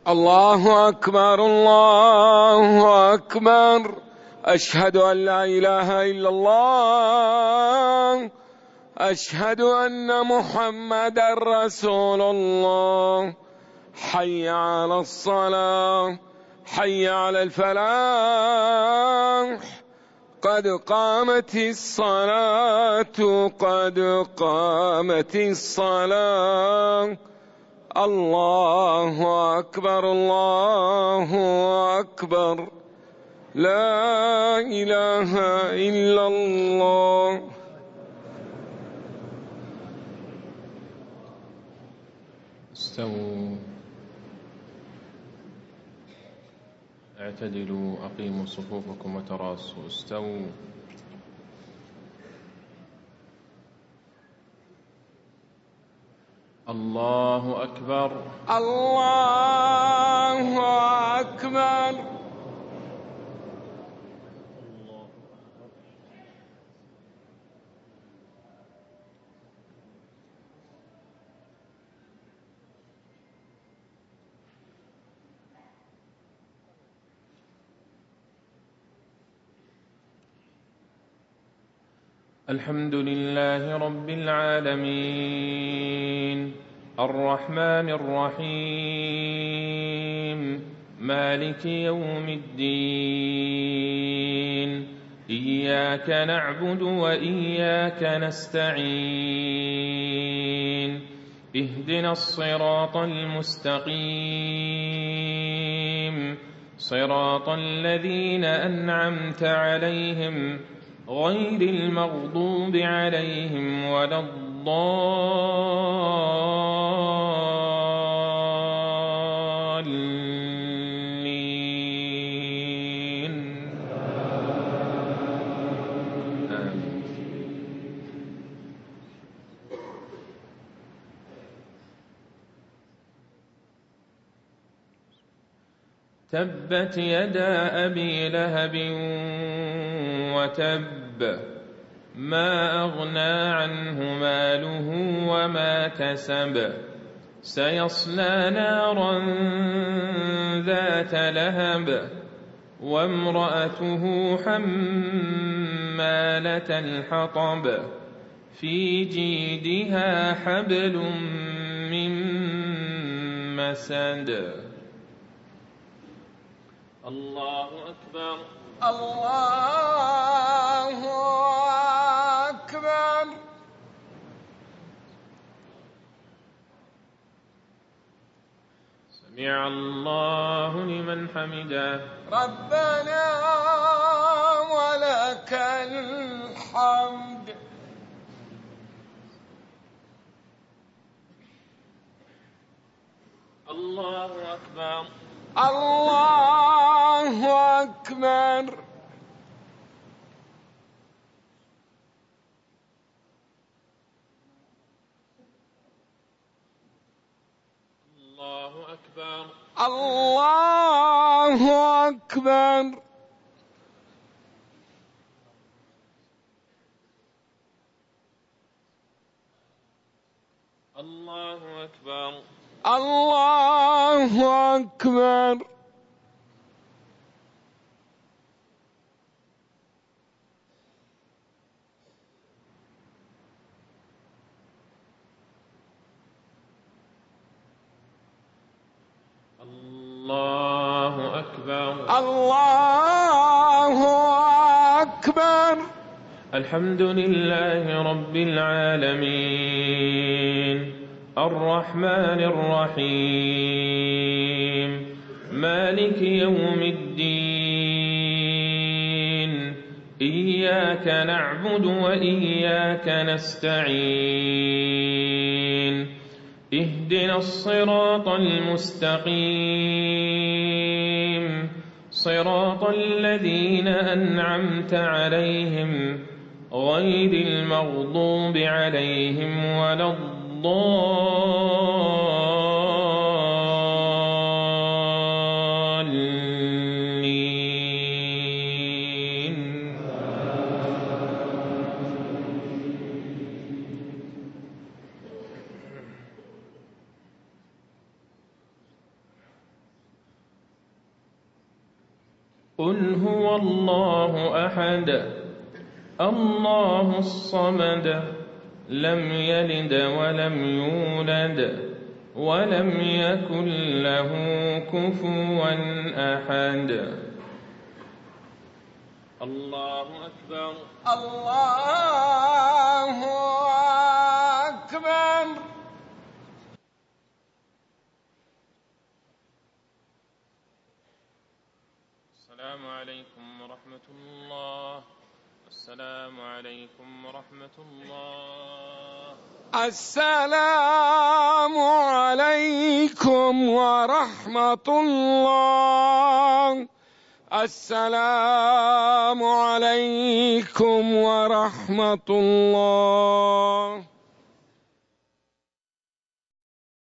الله أكبر الله أكبر. أشهد أن لا إله إلا الله. أشهد أن محمدًا رسول الله. حي على الصلاة، حي على الفلاح، قد قامت الصلاة، قد قامت الصلاة. الله أكبر الله أكبر. لا إله إلا الله. استووا، اعتدلوا، أقيموا صفوفكم وتراصوا. استووا. الله أكبر الله أكبر. الحمد لله رب العالمين، الرحمن الرحيم، مالك يوم الدين. إياك نعبد وإياك نستعين. اهدنا الصراط المستقيم، صراط الذين أنعمت عليهم غير المغضوب عليهم ولا الضالين. آمين. تبت يدا أبي لهب وتب، ما أغنى عنه ماله وما كسب. سيصلى نارا ذات لهب، وامرأته حمالة الحطب، في جيدها حبل من مسد. الله أكبر الله أكبر. سمع الله لمن حمده. ربنا ولك الحمد. الله أكبر الله أكبر. الله أكبر الله أكبر. الله أكبر الله أكبر. الله أكبر الله أكبر. الحمد لله رب العالمين، الرحمن الرحيم، مالك يوم الدين. إياك نعبد وإياك نستعين. اهدنا الصراط المستقيم، صراط الذين أنعمت عليهم غير المغضوب عليهم ولا الضالين. قل هو الله أحد الله الصمد لم يلد ولم يولد ولم يكن له كفوا أحد. الله أكبر. الله أكبر. السلام عليكم ورحمة الله. السلام عليكم ورحمة الله. السلام عليكم ورحمة الله. السلام عليكم ورحمة الله.